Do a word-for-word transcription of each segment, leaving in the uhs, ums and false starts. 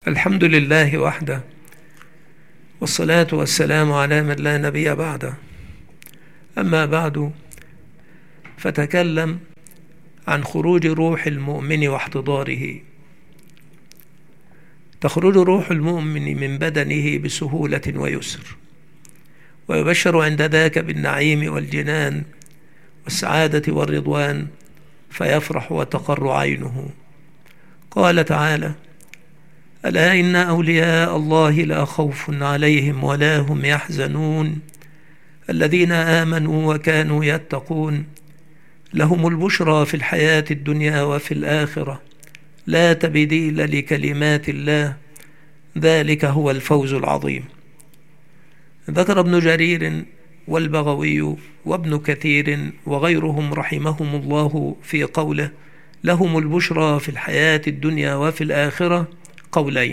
الحمد لله وحده، والصلاة والسلام على من لا نبي بعده. أما بعد، فتكلم عن خروج روح المؤمن واحتضاره. تخرج روح المؤمن من بدنه بسهولة ويسر، ويبشر عند ذاك بالنعيم والجنان والسعادة والرضوان، فيفرح وتقر عينه. قال تعالى: ألا إن أولياء الله لا خوف عليهم ولا هم يحزنون الذين آمنوا وكانوا يتقون لهم البشرى في الحياة الدنيا وفي الآخرة لا تبديل لكلمات الله ذلك هو الفوز العظيم. ذكر ابن جرير والبغوي وابن كثير وغيرهم رحمهم الله في قوله لهم البشرى في الحياة الدنيا وفي الآخرة قولين: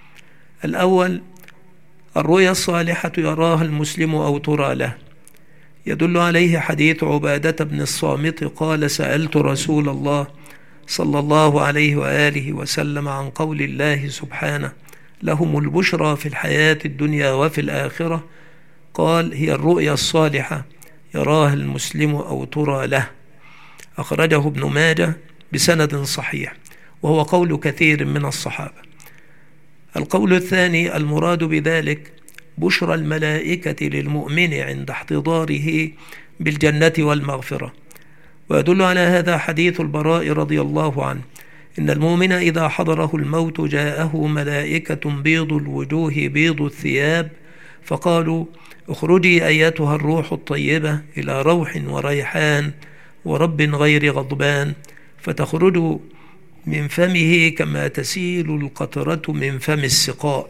الأول الرؤيا الصالحة يراها المسلم أو ترى له، يدل عليه حديث عبادة بن الصامت قال: سألت رسول الله صلى الله عليه وآله وسلم عن قول الله سبحانه لهم البشرى في الحياة الدنيا وفي الآخرة، قال: هي الرؤيا الصالحة يراها المسلم أو ترى له. أخرجه ابن ماجه بسند صحيح، وهو قول كثير من الصحابة. القول الثاني المراد بذلك بشرى الملائكة للمؤمن عند احتضاره بالجنة والمغفرة، ويدل على هذا حديث البراء رضي الله عنه: إن المؤمن إذا حضره الموت جاءه ملائكة بيض الوجوه بيض الثياب، فقالوا: اخرجي أيتها الروح الطيبة إلى روح وريحان ورب غير غضبان، فتخرج من فمه كما تسيل القطرة من فم السقاء.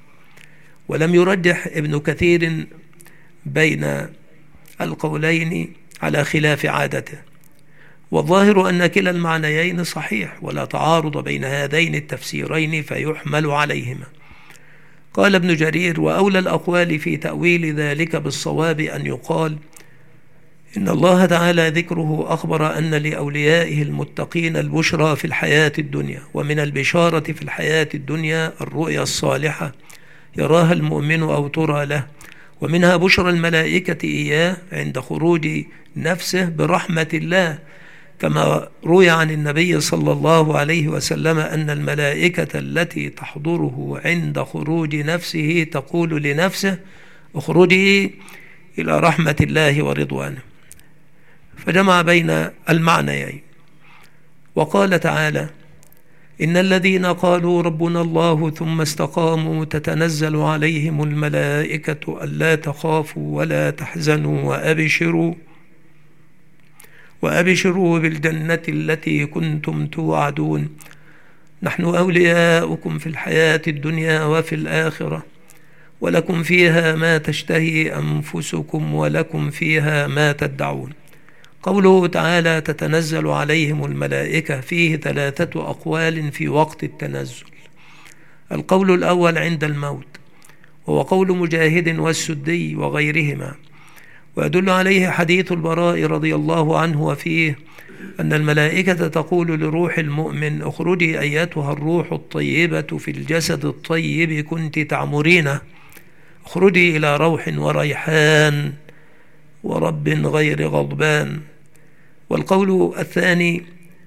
ولم يرجح ابن كثير بين القولين على خلاف عادته، والظاهر أن كلا المعنيين صحيح، ولا تعارض بين هذين التفسيرين فيحمل عليهما. قال ابن جرير: وأولى الأقوال في تأويل ذلك بالصواب أن يقال إن الله تعالى ذكره أخبر أن لأوليائه المتقين البشرى في الحياة الدنيا، ومن البشارة في الحياة الدنيا الرؤيا الصالحة يراها المؤمن أو ترى له، ومنها بشرى الملائكة إياه عند خروج نفسه برحمة الله، كما روي عن النبي صلى الله عليه وسلم أن الملائكة التي تحضره عند خروج نفسه تقول لنفسه: اخرجي إلى رحمة الله ورضوانه. فجمع بين المعنيين، وقال تعالى: إن الذين قالوا ربنا الله ثم استقاموا تتنزل عليهم الملائكة ألا تخافوا ولا تحزنوا وأبشروا وأبشروا بالجنة التي كنتم توعدون نحن أولياؤكم في الحياة الدنيا وفي الآخرة ولكم فيها ما تشتهي أنفسكم ولكم فيها ما تدعون. قوله تعالى تتنزل عليهم الملائكة فيه ثلاثة أقوال في وقت التنزل. القول الأول عند الموت، وهو قول مجاهد والسدي وغيرهما، ويدل عليه حديث البراء رضي الله عنه وفيه أن الملائكة تقول لروح المؤمن: اخرجي أيتها الروح الطيبة في الجسد الطيب كنت تعمرينه، اخرجي إلى روح وريحان ورب غير غضبان. والقول الثاني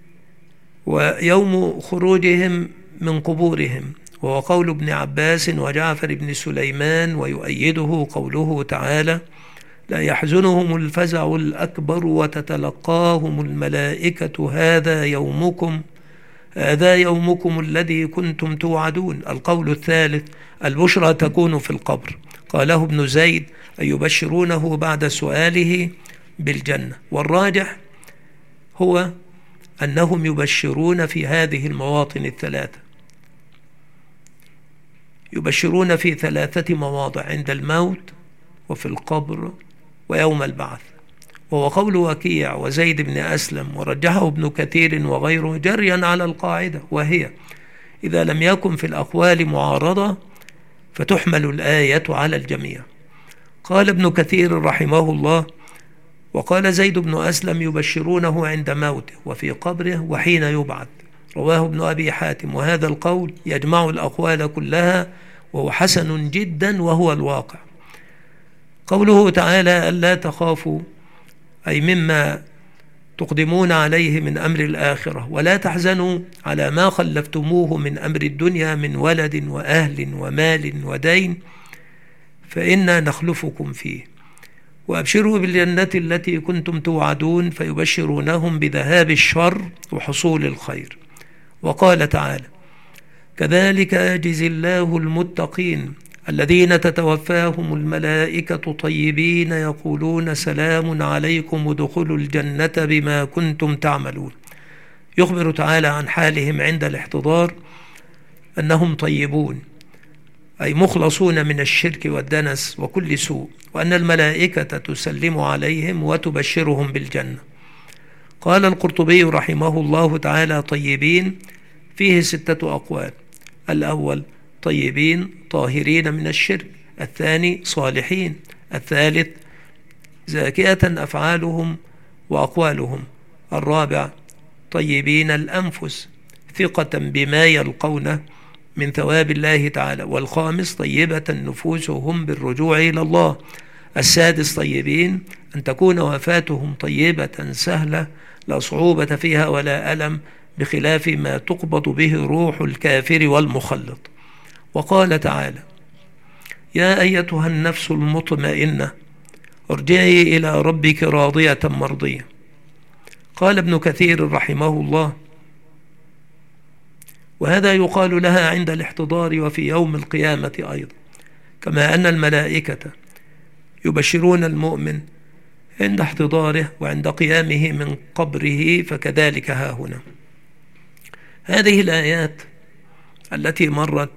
ويوم خروجهم من قبورهم، وهو قول ابن عباس وجعفر بن سليمان، ويؤيده قوله تعالى: لا يحزنهم الفزع الأكبر وتتلقاهم الملائكة هذا يومكم هذا يومكم الذي كنتم توعدون. القول الثالث البشرى تكون في القبر، قاله ابن زيد أن يبشرونه بعد سؤاله بالجنة، والراجح هو أنهم يبشرون في هذه المواطن الثلاثة، يبشرون في ثلاثة مواضع: عند الموت وفي القبر ويوم البعث. وهو قول وكيع وزيد بن أسلم، ورجحه ابن كثير وغيره جريا على القاعدة، وهي إذا لم يكن في الأقوال معارضة فتحمل الآية على الجميع. قال ابن كثير رحمه الله: وقال زيد بن أسلم يبشرونه عند موته وفي قبره وحين يبعث، رواه ابن أبي حاتم. وهذا القول يجمع الأقوال كلها وهو حسن جدا وهو الواقع. قوله تعالى ألا تخافوا أي مما تقدمون عليه من أمر الآخرة، ولا تحزنوا على ما خلفتموه من أمر الدنيا من ولد وأهل ومال ودين، فإنا نخلفكم فيه، وأبشروا بالجنة التي كنتم توعدون، فيبشرونهم بذهاب الشر وحصول الخير. وقال تعالى كذلك يجزي الله المتقين الذين تتوفاهم الملائكة طيبين يقولون سلام عليكم ادخلوا الجنة بما كنتم تعملون. يخبر تعالى عن حالهم عند الاحتضار أنهم طيبون، أي مخلصون من الشرك والدنس وكل سوء، وأن الملائكة تسلم عليهم وتبشرهم بالجنة. قال القرطبي رحمه الله تعالى طيبين فيه ستة أقوال: الأول طيبين طاهرين من الشرك، الثاني صالحين، الثالث زاكية أفعالهم وأقوالهم، الرابع طيبين الأنفس ثقة بما يلقونه من ثواب الله تعالى، والخامس طيبة نفوسهم بالرجوع إلى الله، السادس طيبين أن تكون وفاتهم طيبة سهلة لا صعوبة فيها ولا ألم، بخلاف ما تقبض به روح الكافر والمخلط. وقال تعالى يا أيتها النفس المطمئنة ارجعي إلى ربك راضية مرضية. قال ابن كثير رحمه الله وهذا يقال لها عند الاحتضار وفي يوم القيامة أيضا، كما أن الملائكة يبشرون المؤمن عند احتضاره وعند قيامه من قبره، فكذلك ها هنا. هذه الآيات التي مرت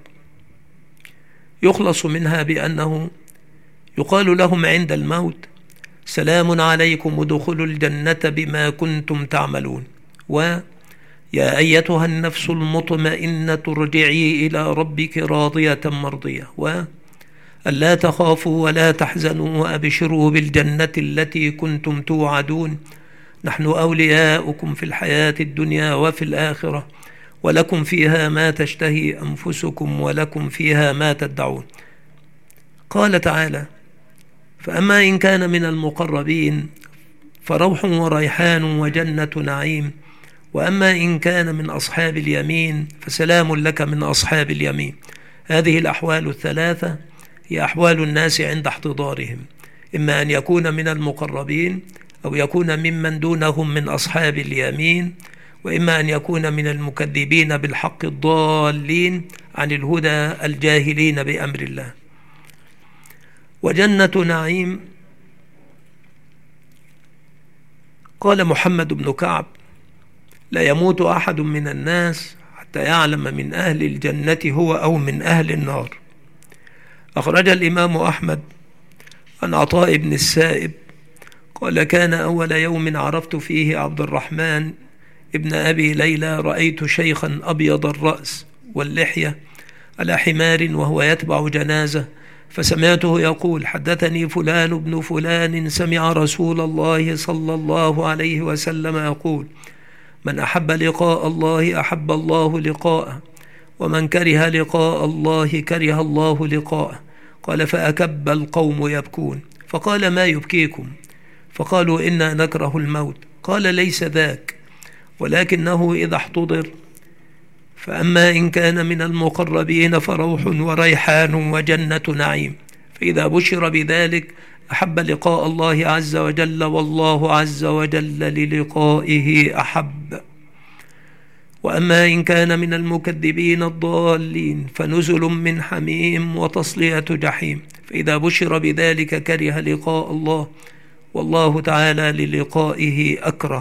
يخلص منها بأنه يقال لهم عند الموت سلام عليكم ادخلوا الجنة بما كنتم تعملون، ويا أيتها النفس المطمئنة ارجعي إلى ربك راضية مرضية، وألا تخافوا ولا تحزنوا وأبشروا بالجنة التي كنتم توعدون، نحن أولياؤكم في الحياة الدنيا وفي الآخرة، ولكم فيها ما تشتهي أنفسكم ولكم فيها ما تدعون. قال تعالى فأما إن كان من المقربين فروح وريحان وجنة نعيم، وأما إن كان من أصحاب اليمين فسلام لك من أصحاب اليمين. هذه الأحوال الثلاثة هي أحوال الناس عند احتضارهم، إما أن يكون من المقربين أو يكون ممن دونهم من أصحاب اليمين، وإما أن يكون من المكذبين بالحق الضالين عن الهدى الجاهلين بأمر الله. وجنة نعيم قال محمد بن كعب لا يموت أحد من الناس حتى يعلم من أهل الجنة هو أو من أهل النار. أخرج الإمام أحمد عن عطاء بن السائب قال كان أول يوم عرفت فيه عبد الرحمن ابن أبي ليلى رأيت شيخا أبيض الرأس واللحية على حمار وهو يتبع جنازة، فسمعته يقول حدثني فلان بن فلان سمع رسول الله صلى الله عليه وسلم يقول من أحب لقاء الله أحب الله لقاءه، ومن كره لقاء الله كره الله لقاءه. قال فأكب القوم يبكون، فقال ما يبكيكم؟ فقالوا إنا نكره الموت. قال ليس ذاك، ولكنه إذا احتضر فأما إن كان من المقربين فروح وريحان وجنة نعيم، فإذا بشر بذلك أحب لقاء الله عز وجل، والله عز وجل للقائه أحب. وأما إن كان من المكذبين الضالين فنزل من حميم وتصلية جحيم، فإذا بشر بذلك كره لقاء الله، والله تعالى للقائه أكره.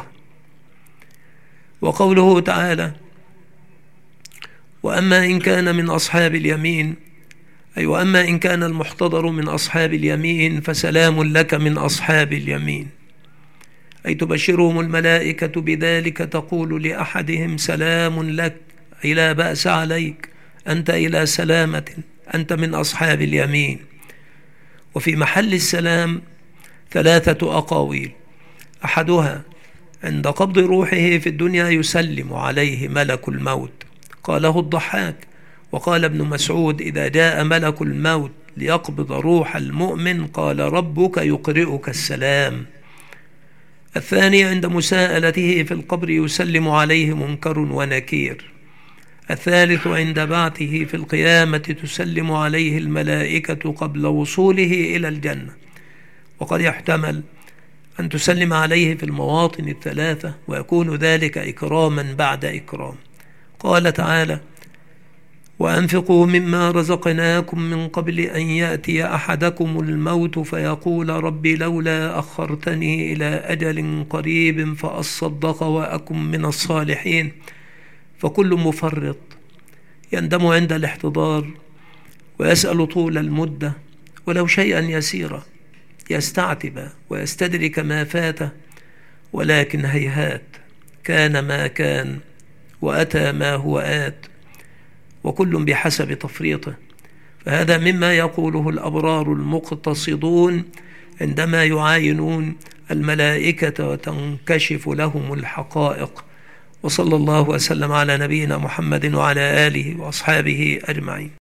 وقوله تعالى وأما إن كان من أصحاب اليمين، أي وأما إن كان المحتضر من أصحاب اليمين فسلام لك من أصحاب اليمين، أي تبشرهم الملائكة بذلك، تقول لأحدهم سلام لك، أي لا بأس عليك، أنت إلى سلامة، أنت من أصحاب اليمين. وفي محل السلام ثلاثة أقاويل، أحدها عند قبض روحه في الدنيا يسلم عليه ملك الموت. قاله الضحاك. وقال ابن مسعود: إذا جاء ملك الموت ليقبض روح المؤمن قال ربك يقرئك السلام. الثاني عند مساءلته في القبر يسلم عليه منكر ونكير. الثالث عند بعثه في القيامة تسلم عليه الملائكة قبل وصوله إلى الجنة. وقد يحتمل أن تسلم عليه في المواطن الثلاثة ويكون ذلك إكراما بعد إكرام. قال تعالى: وأنفقوا مما رزقناكم من قبل أن يأتي أحدكم الموت فيقول ربي لولا أخرتني إلى أجل قريب فأصدق وأكن من الصالحين. فكل مفرط يندم عند الاحتضار ويسأل طول المدة ولو شيئا يسيرا، يستعتب ويستدرك ما فاته، ولكن هيهات، كان ما كان وأتى ما هو آت، وكل بحسب تفريطه. فهذا مما يقوله الأبرار المقتصدون عندما يعاينون الملائكة وتنكشف لهم الحقائق. وصلى الله وسلم على نبينا محمد وعلى آله وأصحابه أجمعين.